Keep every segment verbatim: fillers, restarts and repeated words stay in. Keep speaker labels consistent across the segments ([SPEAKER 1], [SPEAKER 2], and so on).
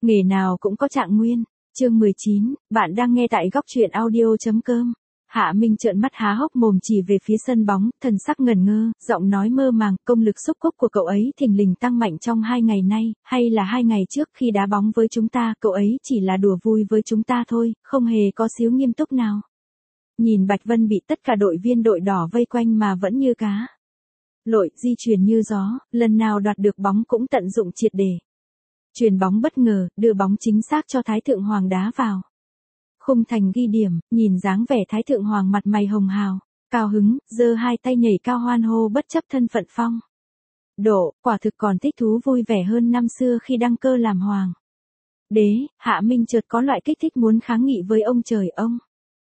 [SPEAKER 1] Nghề nào cũng có trạng nguyên. Chương mười chín, bạn đang nghe tại góc truyện audio.com. Hạ Minh trợn mắt há hốc mồm chỉ về phía sân bóng, thần sắc ngẩn ngơ, giọng nói mơ màng, công lực xúc cúc của cậu ấy thình lình tăng mạnh trong hai ngày nay, hay là hai ngày trước khi đá bóng với chúng ta, cậu ấy chỉ là đùa vui với chúng ta thôi, không hề có xíu nghiêm túc nào. Nhìn Bạch Vân bị tất cả đội viên đội đỏ vây quanh mà vẫn như cá lội, di chuyển như gió, lần nào đoạt được bóng cũng tận dụng triệt để. Chuyền bóng bất ngờ, đưa bóng chính xác cho Thái Thượng Hoàng đá vào. Khung thành ghi điểm, nhìn dáng vẻ Thái Thượng Hoàng mặt mày hồng hào, cao hứng, giơ hai tay nhảy cao hoan hô bất chấp thân phận phong độ, quả thực còn thích thú vui vẻ hơn năm xưa khi đăng cơ làm hoàng đế. Hạ Minh chợt có loại kích thích muốn kháng nghị với ông trời ông.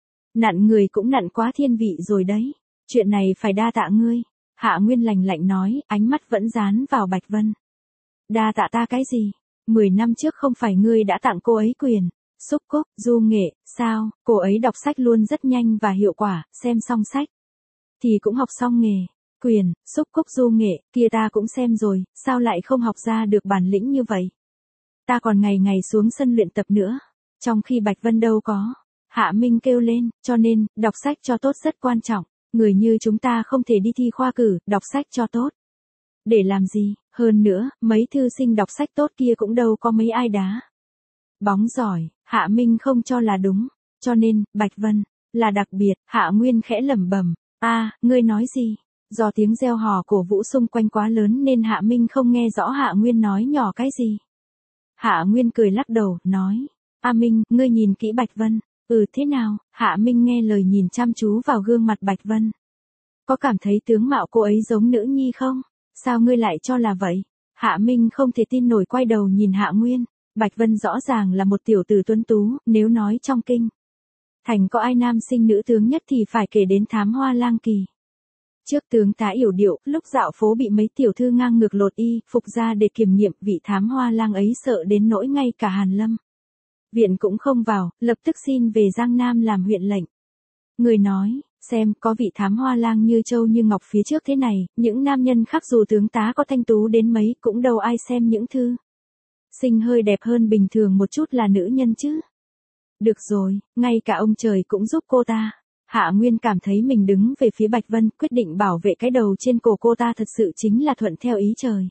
[SPEAKER 1] Nặn người cũng nặn quá thiên vị rồi đấy, chuyện này phải đa tạ ngươi. Hạ Nguyên lành lạnh nói, ánh mắt vẫn dán vào Bạch Vân. Đa tạ ta cái gì? Mười năm trước không phải ngươi đã tặng cô ấy quyền xúc cúc, du nghệ, sao? Cô ấy đọc sách luôn rất nhanh và hiệu quả, xem xong sách thì cũng học xong nghề. Quyền, xúc cúc, du nghệ, kia ta cũng xem rồi, sao lại không học ra được bản lĩnh như vậy? Ta còn ngày ngày xuống sân luyện tập nữa, trong khi Bạch Vân đâu có. Hạ Minh kêu lên, cho nên, đọc sách cho tốt rất quan trọng. Người như chúng ta không thể đi thi khoa cử, đọc sách cho tốt. Để làm gì? Hơn nữa, mấy thư sinh đọc sách tốt kia cũng đâu có mấy ai đá bóng giỏi. Hạ Minh không cho là đúng. Cho nên, Bạch Vân là đặc biệt. Hạ Nguyên khẽ lẩm bẩm. A, à, ngươi nói gì? Do tiếng reo hò cổ vũ xung quanh quá lớn nên Hạ Minh không nghe rõ Hạ Nguyên nói nhỏ cái gì. Hạ Nguyên cười lắc đầu, nói. A Minh, ngươi nhìn kỹ Bạch Vân. Ừ, thế nào? Hạ Minh nghe lời nhìn chăm chú vào gương mặt Bạch Vân. Có cảm thấy tướng mạo cô ấy giống nữ nhi không? Sao ngươi lại cho là vậy? Hạ Minh không thể tin nổi quay đầu nhìn Hạ Nguyên. Bạch Vân rõ ràng là một tiểu tử tuấn tú, nếu nói trong kinh thành có ai nam sinh nữ tướng nhất thì phải kể đến Thám Hoa Lang Kỳ. Trước tướng tá yểu điệu, lúc dạo phố bị mấy tiểu thư ngang ngược lột y phục ra để kiểm nghiệm, vị Thám Hoa Lang ấy sợ đến nỗi ngay cả Hàn Lâm viện cũng không vào, lập tức xin về Giang Nam làm huyện lệnh. Người nói, xem có vị Thám Hoa Lang như châu như ngọc phía trước thế này, những nam nhân khác dù tướng tá có thanh tú đến mấy cũng đâu ai xem những thư sinh hơi đẹp hơn bình thường một chút là nữ nhân chứ. Được rồi, ngay cả ông trời cũng giúp cô ta. Hạ Nguyên cảm thấy mình đứng về phía Bạch Vân, quyết định bảo vệ cái đầu trên cổ cô ta thật sự chính là thuận theo ý trời.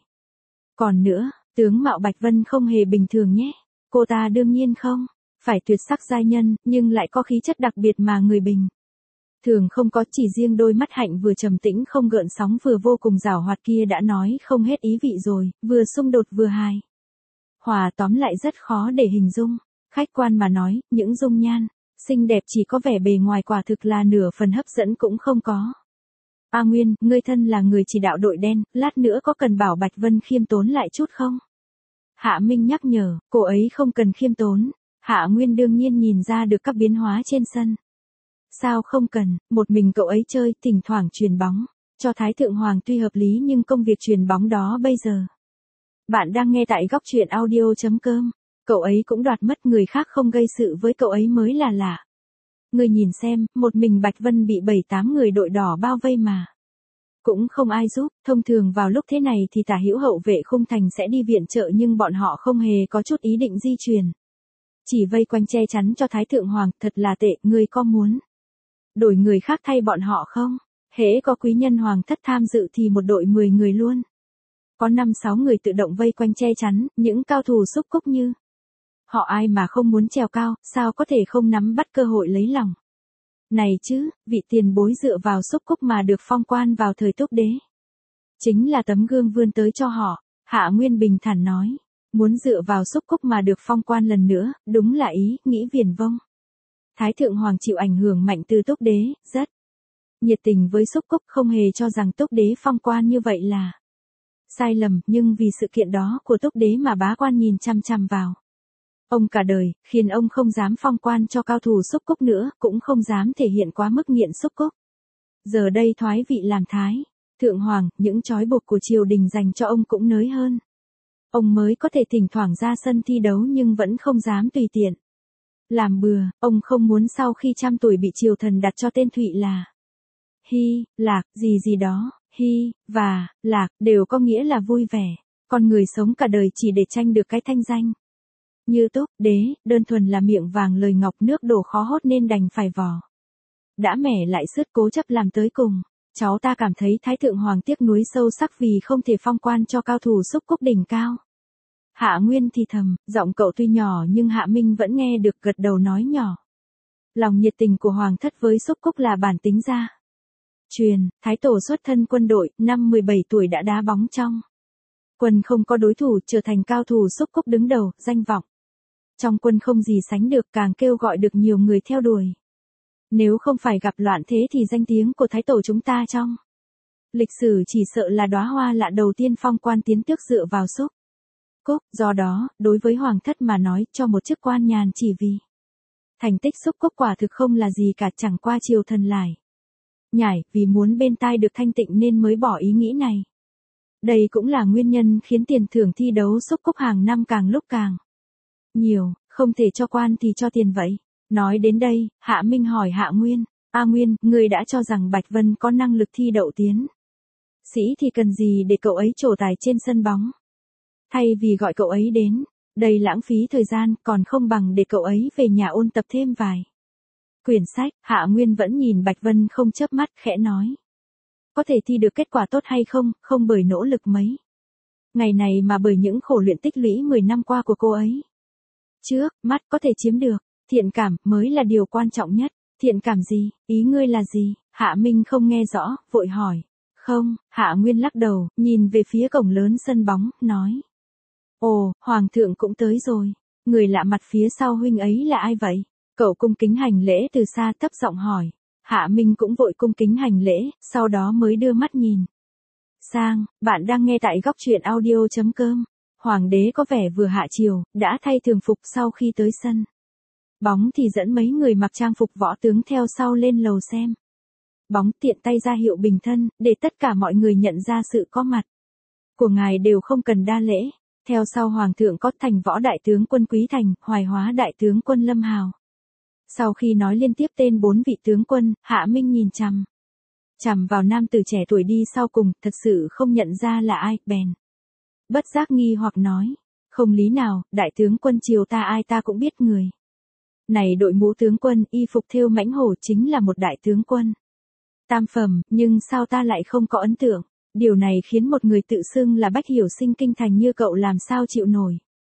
[SPEAKER 1] Còn nữa, tướng mạo Bạch Vân không hề bình thường nhé. Cô ta đương nhiên không phải tuyệt sắc giai nhân, nhưng lại có khí chất đặc biệt mà người bình thường không có. Chỉ riêng đôi mắt hạnh vừa trầm tĩnh không gợn sóng vừa vô cùng giảo hoạt kia đã nói không hết ý vị rồi, vừa xung đột vừa hài hòa, tóm lại rất khó để hình dung. Khách quan mà nói, những dung nhan xinh đẹp chỉ có vẻ bề ngoài quả thực là nửa phần hấp dẫn cũng không có. A Nguyên, ngươi thân là người chỉ đạo đội đen, lát nữa có cần bảo Bạch Vân khiêm tốn lại chút không? Hạ Minh nhắc nhở, cô ấy không cần khiêm tốn. Hạ Nguyên đương nhiên nhìn ra được các biến hóa trên sân. Sao không cần, một mình cậu ấy chơi, thỉnh thoảng chuyền bóng cho Thái Thượng Hoàng tuy hợp lý nhưng công việc chuyền bóng đó bây giờ. Bạn đang nghe tại góc truyện audio.com. Cậu ấy cũng đoạt mất, người khác không gây sự với cậu ấy mới là lạ. Người nhìn xem, một mình Bạch Vân bị bảy tám người đội đỏ bao vây mà cũng không ai giúp. Thông thường vào lúc thế này thì tả hữu hậu vệ khung thành sẽ đi viện trợ nhưng bọn họ không hề có chút ý định di chuyển. Chỉ vây quanh che chắn cho Thái Thượng Hoàng, thật là tệ. Ngươi có muốn đổi người khác thay bọn họ không? Hễ có quý nhân hoàng thất tham dự thì một đội mười người luôn. Có năm sáu người tự động vây quanh che chắn, những cao thủ xúc cúc như họ ai mà không muốn trèo cao, sao có thể không nắm bắt cơ hội lấy lòng. Này chứ, vị tiền bối dựa vào xúc cúc mà được phong quan vào thời Túc Đế chính là tấm gương vươn tới cho họ. Hạ Nguyên bình thản nói, muốn dựa vào xúc cúc mà được phong quan lần nữa, đúng là ý nghĩ viển vông. Thái Thượng Hoàng chịu ảnh hưởng mạnh từ Túc Đế, rất nhiệt tình với xúc cúc, không hề cho rằng Túc Đế phong quan như vậy là sai lầm, nhưng vì sự kiện đó của Túc Đế mà bá quan nhìn chăm chăm vào ông cả đời, khiến ông không dám phong quan cho cao thủ xúc cúc nữa, cũng không dám thể hiện quá mức nghiện xúc cúc. Giờ đây thoái vị làm Thái Thượng Hoàng, những trói buộc của triều đình dành cho ông cũng nới hơn. Ông mới có thể thỉnh thoảng ra sân thi đấu nhưng vẫn không dám tùy tiện làm bừa. Ông không muốn sau khi trăm tuổi bị triều thần đặt cho tên Thụy là Hy, Lạc, gì gì đó. Hy và Lạc đều có nghĩa là vui vẻ. Con người sống cả đời chỉ để tranh được cái thanh danh Như Túc, Đế, đơn thuần là miệng vàng lời ngọc nước đổ khó hốt nên đành phải vò. Đã mẻ lại sứt cố chấp làm tới cùng. Cháu ta cảm thấy Thái Thượng Hoàng tiếc nuối sâu sắc vì không thể phong quan cho cao thủ xúc cúc đỉnh cao. Hạ Nguyên thì thầm, giọng cậu tuy nhỏ nhưng Hạ Minh vẫn nghe được, gật đầu nói nhỏ. Lòng nhiệt tình của Hoàng thất với xúc cúc là bản tính ra. Truyền, Thái Tổ xuất thân quân đội, năm mười bảy tuổi đã đá bóng trong quân không có đối thủ, trở thành cao thủ xúc cúc đứng đầu, danh vọng trong quân không gì sánh được, càng kêu gọi được nhiều người theo đuổi. Nếu không phải gặp loạn thế thì danh tiếng của Thái Tổ chúng ta trong lịch sử chỉ sợ là đóa hoa lạ đầu tiên phong quan tiến tước dựa vào xúc cúc. Do đó, đối với Hoàng thất mà nói, cho một chức quan nhàn chỉ vì thành tích xúc cúc quả thực không là gì cả, chẳng qua triều thần lại nhảy vì muốn bên tai được thanh tịnh nên mới bỏ ý nghĩ này. Đây cũng là nguyên nhân khiến tiền thưởng thi đấu xúc cúc hàng năm càng lúc càng nhiều, không thể cho quan thì cho tiền vậy. Nói đến đây, Hạ Minh hỏi Hạ Nguyên, A Nguyên, ngươi đã cho rằng Bạch Vân có năng lực thi đậu tiến sĩ thì cần gì để cậu ấy trổ tài trên sân bóng? Thay vì gọi cậu ấy đến, đây lãng phí thời gian, còn không bằng để cậu ấy về nhà ôn tập thêm vài quyển sách. Hạ Nguyên vẫn nhìn Bạch Vân không chớp mắt, khẽ nói. Có thể thi được kết quả tốt hay không, không bởi nỗ lực mấy ngày này mà bởi những khổ luyện tích lũy mười năm qua của cô ấy. Trước mắt có thể chiếm được thiện cảm mới là điều quan trọng nhất. Thiện cảm gì, ý ngươi là gì? Hạ Minh không nghe rõ, vội hỏi. Không, Hạ Nguyên lắc đầu, nhìn về phía cổng lớn sân bóng, nói. Ồ, Hoàng thượng cũng tới rồi. Người lạ mặt phía sau huynh ấy là ai vậy? Cậu cung kính hành lễ từ xa, thấp giọng hỏi. Hạ Minh cũng vội cung kính hành lễ, sau đó mới đưa mắt nhìn sang. Bạn đang nghe tại góc truyện audio chấm com. Hoàng đế có vẻ vừa hạ triều, đã thay thường phục. Sau khi tới sân bóng thì dẫn mấy người mặc trang phục võ tướng theo sau lên lầu xem bóng, tiện tay ra hiệu bình thân, để tất cả mọi người nhận ra sự có mặt của ngài đều không cần đa lễ. Theo sau Hoàng thượng có Thành Võ đại tướng quân Quý Thành, Hoài Hóa đại tướng quân Lâm Hào. Sau khi nói liên tiếp tên bốn vị tướng quân, Hạ Minh nhìn chằm chằm vào nam tử trẻ tuổi đi sau cùng, thật sự không nhận ra là ai, bèn bất giác nghi hoặc nói. Không lý nào, đại tướng quân triều ta ai ta cũng biết người này đội mũ tướng quân, y phục thêu mãnh hổ, chính là một đại tướng quân tam phẩm, nhưng sao ta lại không có ấn tượng? Điều này khiến một người tự xưng là bách hiểu sinh kinh thành như cậu làm sao chịu nổi.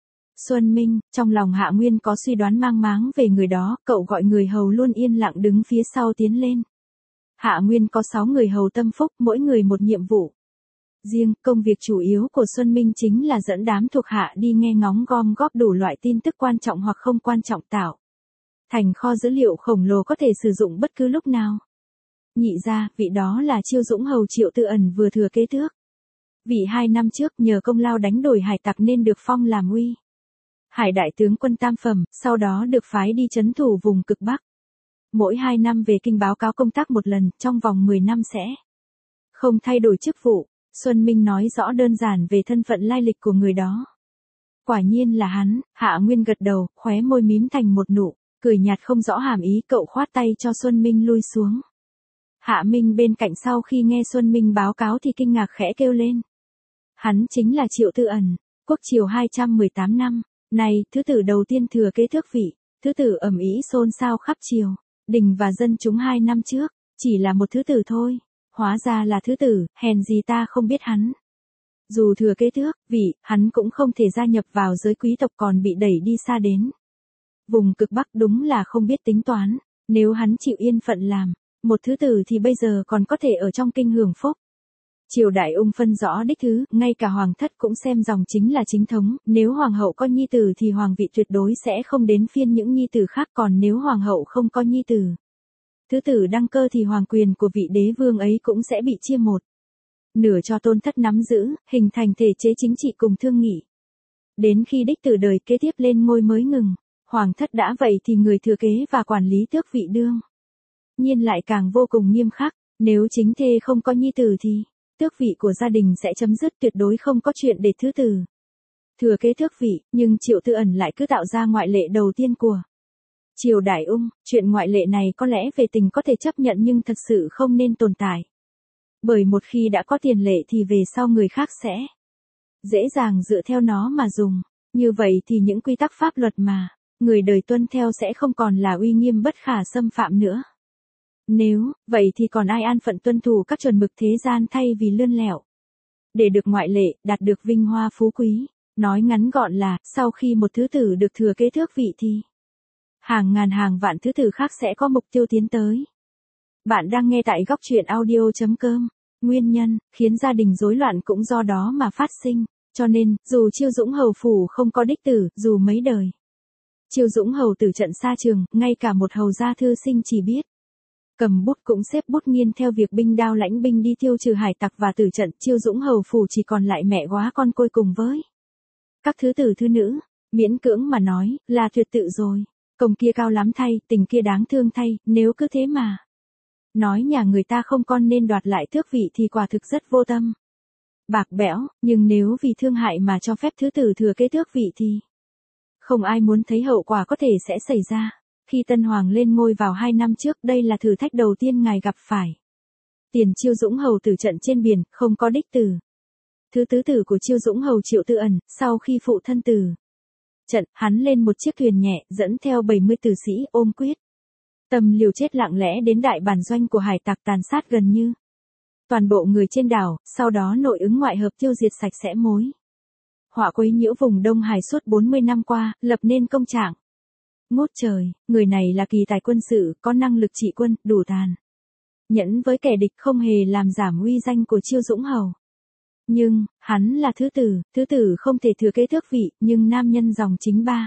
[SPEAKER 1] Xuân Minh, trong lòng Hạ Nguyên có suy đoán mang máng về người đó, cậu gọi người hầu luôn yên lặng đứng phía sau tiến lên. Hạ Nguyên có sáu người hầu tâm phúc, mỗi người một nhiệm vụ riêng. Công việc chủ yếu của Xuân Minh chính là dẫn đám thuộc hạ đi nghe ngóng gom góp đủ loại tin tức quan trọng hoặc không quan trọng, tạo thành kho dữ liệu khổng lồ có thể sử dụng bất cứ lúc nào. Nhị ra, vị đó là Chiêu Dũng hầu Triệu Tư Ẩn vừa thừa kế tước vị hai năm trước, nhờ công lao đánh đuổi hải tặc nên được phong làm uy hải đại tướng quân tam phẩm, sau đó được phái đi trấn thủ vùng cực Bắc. Mỗi hai năm về kinh báo cáo công tác một lần, trong vòng mười năm sẽ không thay đổi chức vụ. Xuân Minh nói rõ đơn giản về thân phận lai lịch của người đó. Quả nhiên là hắn. Hạ Nguyên gật đầu, khóe môi mím thành một nụ cười nhạt không rõ hàm ý. Cậu khoát tay cho Xuân Minh lui xuống. Hạ Minh bên cạnh sau khi nghe Xuân Minh báo cáo thì kinh ngạc khẽ kêu lên. Hắn chính là Triệu Tư Ẩn, quốc triều hai trăm mười tám năm, nay, thứ tử đầu tiên thừa kế tước vị. Thứ tử ầm ĩ xôn xao khắp triều đình và dân chúng hai năm trước, chỉ là một thứ tử thôi. Hóa ra là thứ tử, hèn gì ta không biết hắn. Dù thừa kế tước vị, hắn cũng không thể gia nhập vào giới quý tộc, còn bị đẩy đi xa đến vùng cực Bắc, đúng là không biết tính toán. Nếu hắn chịu yên phận làm một thứ tử thì bây giờ còn có thể ở trong kinh hưởng phúc. Triều đại ung phân rõ đích thứ, ngay cả hoàng thất cũng xem dòng chính là chính thống. Nếu hoàng hậu có nhi tử thì hoàng vị tuyệt đối sẽ không đến phiên những nhi tử khác, còn nếu hoàng hậu không có nhi tử, thứ tử đăng cơ thì hoàng quyền của vị đế vương ấy cũng sẽ bị chia một nửa cho tôn thất nắm giữ, hình thành thể chế chính trị cùng thương nghị. Đến khi đích tử đời kế tiếp lên ngôi mới ngừng, hoàng thất đã vậy thì người thừa kế và quản lý tước vị đương nhiên lại càng vô cùng nghiêm khắc. Nếu chính thê không có nhi tử thì tước vị của gia đình sẽ chấm dứt, tuyệt đối không có chuyện để thứ tử thừa kế tước vị. Nhưng Triệu Tư Ẩn lại cứ tạo ra ngoại lệ đầu tiên của triều đại ung. Chuyện ngoại lệ này có lẽ về tình có thể chấp nhận nhưng thật sự không nên tồn tại. Bởi một khi đã có tiền lệ thì về sau người khác sẽ dễ dàng dựa theo nó mà dùng. Như vậy thì những quy tắc pháp luật mà người đời tuân theo sẽ không còn là uy nghiêm bất khả xâm phạm nữa. Nếu, vậy thì còn ai an phận tuân thủ các chuẩn mực thế gian thay vì lươn lẹo. Để được ngoại lệ, đạt được vinh hoa phú quý. Nói ngắn gọn là, sau khi một thứ tử được thừa kế tước vị thì hàng ngàn hàng vạn thứ tử khác sẽ có mục tiêu tiến tới. Bạn đang nghe tại góc truyện audio.com. Nguyên nhân, khiến gia đình rối loạn cũng do đó mà phát sinh. Cho nên, dù Chiêu Dũng Hầu phủ không có đích tử, dù mấy đời Chiêu Dũng Hầu tử trận xa trường, ngay cả một hầu gia thư sinh chỉ biết cầm bút cũng xếp bút nghiên theo việc binh đao lãnh binh đi tiêu trừ hải tặc và tử trận. Chiêu Dũng Hầu phủ chỉ còn lại mẹ góa con côi cùng với các thứ tử thứ nữ, miễn cưỡng mà nói, là tuyệt tự rồi. Công kia cao lắm thay, tình kia đáng thương thay, nếu cứ thế mà nói nhà người ta không con nên đoạt lại tước vị thì quả thực rất vô tâm, bạc bẽo. Nhưng nếu vì thương hại mà cho phép thứ tử thừa kế tước vị thì không ai muốn thấy hậu quả có thể sẽ xảy ra. Khi Tân Hoàng lên ngôi vào hai năm trước, đây là thử thách đầu tiên ngài gặp phải. Tiền Chiêu Dũng Hầu tử trận trên biển, không có đích tử. Thứ tứ tử của Chiêu Dũng Hầu Triệu Tư Ẩn, sau khi phụ thân tử trận, hắn lên một chiếc thuyền nhẹ, dẫn theo bảy mươi tử sĩ, ôm quyết tâm liều chết lặng lẽ đến đại bản doanh của hải tặc, tàn sát gần như toàn bộ người trên đảo, sau đó nội ứng ngoại hợp tiêu diệt sạch sẽ mối họa quấy nhiễu vùng Đông Hải suốt bốn mươi năm qua, lập nên công trạng ngút trời. Người này là kỳ tài quân sự, có năng lực trị quân, đủ tàn nhẫn với kẻ địch, không hề làm giảm uy danh của Chiêu Dũng Hầu. Nhưng, hắn là thứ tử, thứ tử không thể thừa kế tước vị, nhưng nam nhân dòng chính ba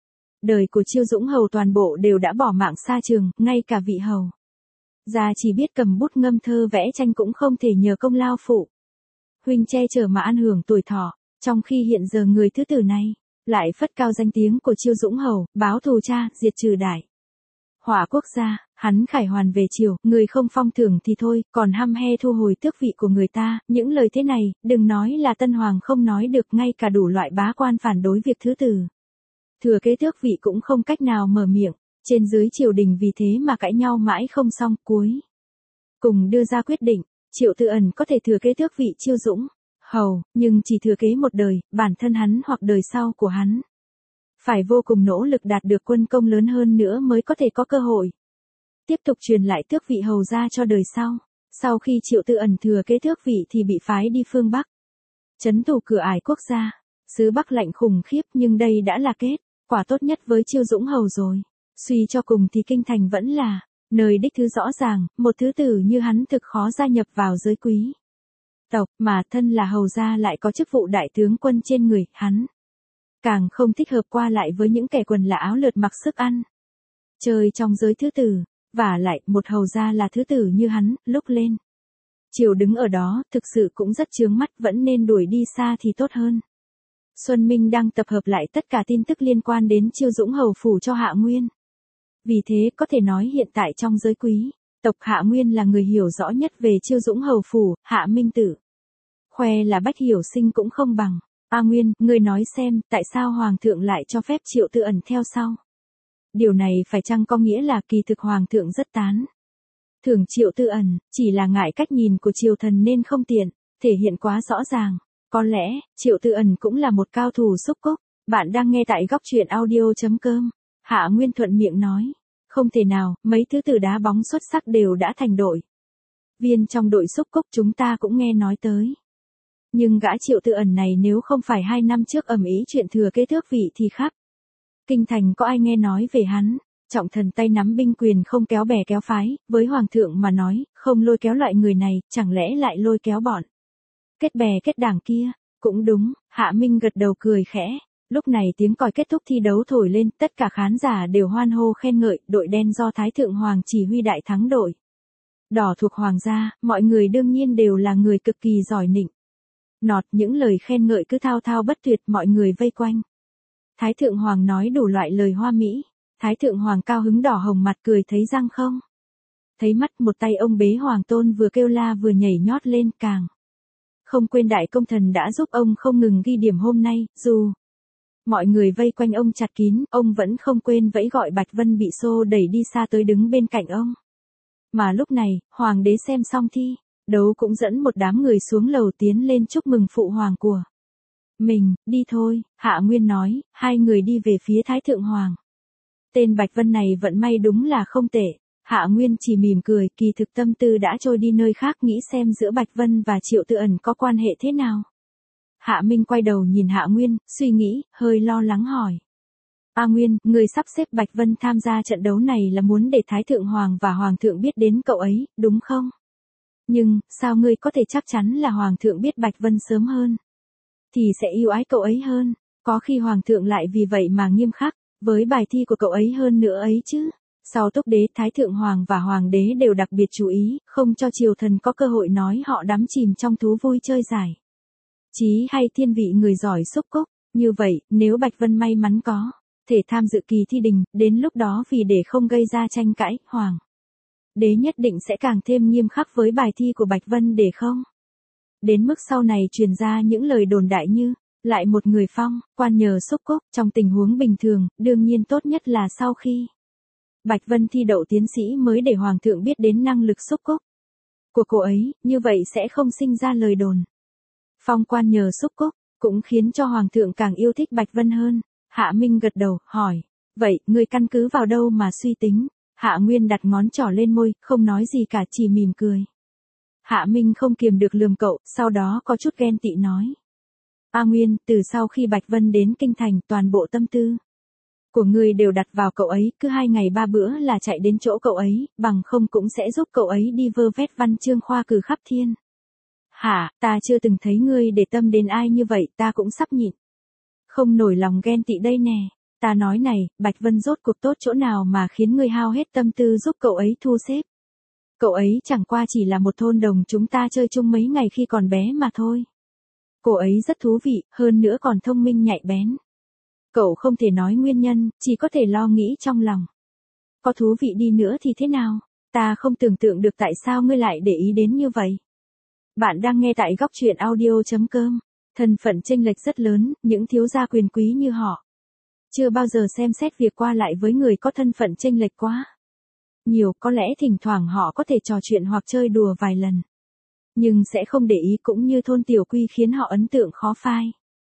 [SPEAKER 1] đời của Chiêu Dũng Hầu toàn bộ đều đã bỏ mạng xa trường, ngay cả vị hầu già chỉ biết cầm bút ngâm thơ vẽ tranh cũng không thể nhờ công lao phụ huynh che chở mà ăn hưởng tuổi thọ. Trong khi hiện giờ người thứ tử này lại phất cao danh tiếng của Chiêu Dũng Hầu, báo thù cha, diệt trừ đại họa quốc gia. Hắn khải hoàn về triều, người không phong thưởng thì thôi, còn hăm he thu hồi tước vị của người ta. Những lời thế này, đừng nói là Tân Hoàng không nói được, ngay cả đủ loại bá quan phản đối việc thứ tử thừa kế tước vị cũng không cách nào mở miệng. Trên dưới triều đình vì thế mà cãi nhau mãi không xong, cuối cùng đưa ra quyết định, Triệu Tư Ẩn có thể thừa kế tước vị Chiêu Dũng Hầu, nhưng chỉ thừa kế một đời, bản thân hắn hoặc đời sau của hắn phải vô cùng nỗ lực đạt được quân công lớn hơn nữa mới có thể có cơ hội tiếp tục truyền lại tước vị hầu gia cho đời sau. Sau khi Triệu Tư Ẩn thừa kế tước vị thì bị phái đi phương Bắc, trấn thủ cửa ải quốc gia. Xứ Bắc lạnh khủng khiếp, nhưng đây đã là kết quả tốt nhất với Chiêu Dũng Hầu rồi. Suy cho cùng thì kinh thành vẫn là nơi đích thứ rõ ràng, một thứ tử như hắn thực khó gia nhập vào giới quý tộc, mà thân là hầu gia lại có chức vụ đại tướng quân trên người, hắn càng không thích hợp qua lại với những kẻ quần là áo lượt mặc sức ăn chơi trong giới thứ tử. Vả lại, một hầu gia là thứ tử như hắn, lúc lên triều đứng ở đó, thực sự cũng rất chướng mắt, vẫn nên đuổi đi xa thì tốt hơn. Xuân Minh đang tập hợp lại tất cả tin tức liên quan đến Chiêu Dũng Hầu phủ cho Hạ Nguyên. Vì thế có thể nói hiện tại trong giới quý tộc, Hạ Nguyên là người hiểu rõ nhất về Chiêu Dũng Hầu phủ. Hạ Minh Tử khoe là bách hiểu sinh cũng không bằng. A Nguyên, ngươi nói xem, tại sao Hoàng thượng lại cho phép Triệu Tư Ẩn theo sau? Điều này phải chăng có nghĩa là kỳ thực Hoàng thượng rất tán thưởng Triệu Tư Ẩn, chỉ là ngại cách nhìn của triều thần nên không tiện thể hiện quá rõ ràng. Có lẽ, Triệu Tư Ẩn cũng là một cao thủ xúc cúc. Bạn đang nghe tại góc truyện audio.com. Hạ Nguyên thuận miệng nói, không thể nào, mấy thứ tử đá bóng xuất sắc đều đã thành đội viên trong đội xúc cúc, chúng ta cũng nghe nói tới. Nhưng gã Triệu Tư Ẩn này nếu không phải hai năm trước ầm ĩ chuyện thừa kế tước vị thì khác. Kinh thành có ai nghe nói về hắn? Trọng thần tay nắm binh quyền không kéo bè kéo phái, với Hoàng thượng mà nói, không lôi kéo loại người này, chẳng lẽ lại lôi kéo bọn kết bè kết đảng kia? Cũng đúng, Hạ Minh gật đầu cười khẽ. Lúc này tiếng còi kết thúc thi đấu thổi lên, tất cả khán giả đều hoan hô khen ngợi, đội đen do Thái Thượng Hoàng chỉ huy đại thắng đội đỏ thuộc Hoàng gia, mọi người đương nhiên đều là người cực kỳ giỏi nịnh nọt, những lời khen ngợi cứ thao thao bất tuyệt, mọi người vây quanh Thái Thượng Hoàng nói đủ loại lời hoa mỹ. Thái Thượng Hoàng cao hứng đỏ hồng mặt, cười thấy răng không thấy mắt, một tay ông bế Hoàng Tôn vừa kêu la vừa nhảy nhót lên, càng không quên đại công thần đã giúp ông không ngừng ghi điểm hôm nay. Dù mọi người vây quanh ông chặt kín, ông vẫn không quên vẫy gọi Bạch Vân bị xô đẩy đi xa tới đứng bên cạnh ông. Mà lúc này, Hoàng đế xem xong thi đấu cũng dẫn một đám người xuống lầu tiến lên chúc mừng phụ hoàng của Mình, đi thôi, Hạ Nguyên nói, hai người đi về phía Thái Thượng Hoàng. Tên Bạch Vân này vận may đúng là không tệ. Hạ Nguyên chỉ mỉm cười, kỳ thực tâm tư đã trôi đi nơi khác nghĩ xem giữa Bạch Vân và Triệu Tự Ẩn có quan hệ thế nào. Hạ Minh quay đầu nhìn Hạ Nguyên, suy nghĩ, hơi lo lắng hỏi. A Nguyên, người sắp xếp Bạch Vân tham gia trận đấu này là muốn để Thái Thượng Hoàng và Hoàng thượng biết đến cậu ấy, đúng không? Nhưng, sao ngươi có thể chắc chắn là Hoàng thượng biết Bạch Vân sớm hơn? Thì sẽ yêu ái cậu ấy hơn, có khi Hoàng thượng lại vì vậy mà nghiêm khắc, với bài thi của cậu ấy hơn nữa ấy chứ. Sau Túc Đế, Thái Thượng Hoàng và Hoàng đế đều đặc biệt chú ý, không cho triều thần có cơ hội nói họ đắm chìm trong thú vui chơi giải trí hay thiên vị người giỏi xúc cốc. Như vậy, nếu Bạch Vân may mắn có thể tham dự kỳ thi đình, đến lúc đó vì để không gây ra tranh cãi, Hoàng đế nhất định sẽ càng thêm nghiêm khắc với bài thi của Bạch Vân để không đến mức sau này truyền ra những lời đồn đại như, lại một người phong, quan nhờ xúc cốc. Trong tình huống bình thường, đương nhiên tốt nhất là sau khi Bạch Vân thi đậu tiến sĩ mới để Hoàng thượng biết đến năng lực xúc cốc của cô ấy, như vậy sẽ không sinh ra lời đồn phong quan nhờ xúc cốc, cũng khiến cho Hoàng thượng càng yêu thích Bạch Vân hơn. Hạ Minh gật đầu, hỏi, vậy, ngươi căn cứ vào đâu mà suy tính? Hạ Nguyên đặt ngón trỏ lên môi, không nói gì cả, chỉ mỉm cười. Hạ Minh không kiềm được lườm cậu, sau đó có chút ghen tị nói. A Nguyên, từ sau khi Bạch Vân đến kinh thành, toàn bộ tâm tư của ngươi đều đặt vào cậu ấy, cứ hai ngày ba bữa là chạy đến chỗ cậu ấy, bằng không cũng sẽ giúp cậu ấy đi vơ vét văn chương khoa cử khắp thiên. Hả, ta chưa từng thấy ngươi để tâm đến ai như vậy, ta cũng sắp nhịn không nổi lòng ghen tị đây nè. Ta nói này, Bạch Vân rốt cuộc tốt chỗ nào mà khiến ngươi hao hết tâm tư giúp cậu ấy thu xếp. Cậu ấy chẳng qua chỉ là một thôn đồng chúng ta chơi chung mấy ngày khi còn bé mà thôi. Cô ấy rất thú vị, hơn nữa còn thông minh nhạy bén. Cậu không thể nói nguyên nhân, chỉ có thể lo nghĩ trong lòng. Có thú vị đi nữa thì thế nào? Ta không tưởng tượng được tại sao ngươi lại để ý đến như vậy. Bạn đang nghe tại góc truyện audio chấm com. Thân phận chênh lệch rất lớn, những thiếu gia quyền quý như họ chưa bao giờ xem xét việc qua lại với người có thân phận chênh lệch quá nhiều, có lẽ thỉnh thoảng họ có thể trò chuyện hoặc chơi đùa vài lần. Nhưng sẽ không để ý, cũng như thôn Tiểu Quy khiến họ ấn tượng khó phai.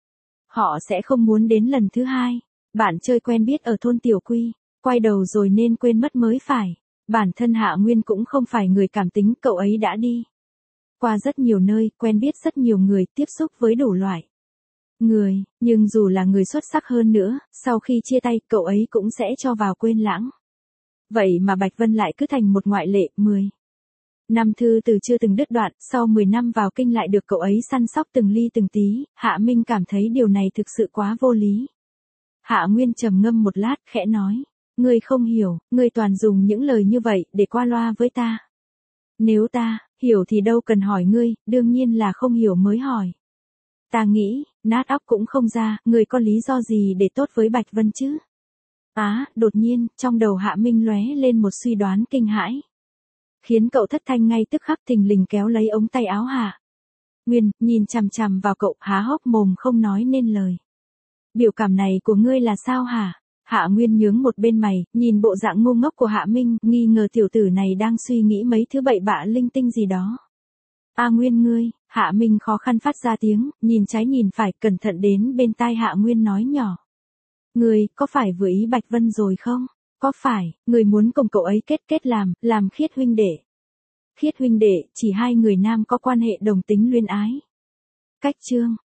[SPEAKER 1] Họ sẽ không muốn đến lần thứ hai. Bạn chơi quen biết ở thôn Tiểu Quy, quay đầu rồi nên quên mất mới phải. Bản thân Hạ Nguyên cũng không phải người cảm tính, cậu ấy đã đi qua rất nhiều nơi, quen biết rất nhiều người, tiếp xúc với đủ loại người, nhưng dù là người xuất sắc hơn nữa, sau khi chia tay, cậu ấy cũng sẽ cho vào quên lãng. Vậy mà Bạch Vân lại cứ thành một ngoại lệ. Mười năm thư từ chưa từng đứt đoạn, sau mười năm vào kinh lại được cậu ấy săn sóc từng ly từng tí. Hạ Minh cảm thấy điều này thực sự quá vô lý. Hạ Nguyên trầm ngâm một lát, khẽ nói, ngươi không hiểu, ngươi toàn dùng những lời như vậy để qua loa với ta. Nếu ta hiểu thì đâu cần hỏi ngươi, đương nhiên là không hiểu mới hỏi. Ta nghĩ, nát óc cũng không ra, ngươi có lý do gì để tốt với Bạch Vân chứ? Á, đột nhiên, trong đầu Hạ Minh lóe lên một suy đoán kinh hãi, khiến cậu thất thanh ngay tức khắc, thình lình kéo lấy ống tay áo Hạ Nguyên, nhìn chằm chằm vào cậu, há hốc mồm không nói nên lời. Biểu cảm này của ngươi là sao hả? Hạ Nguyên nhướng một bên mày, nhìn bộ dạng ngu ngốc của Hạ Minh, nghi ngờ tiểu tử này đang suy nghĩ mấy thứ bậy bạ linh tinh gì đó. A Nguyên ngươi, Hạ Minh khó khăn phát ra tiếng, nhìn trái nhìn phải, cẩn thận đến bên tai Hạ Nguyên nói nhỏ. Ngươi, có phải vừa ý Bạch Vân rồi không? Có phải, ngươi muốn cùng cậu ấy kết kết làm, làm khiết huynh đệ? Khiết huynh đệ, chỉ hai người nam có quan hệ đồng tính luyên ái. Cách chương.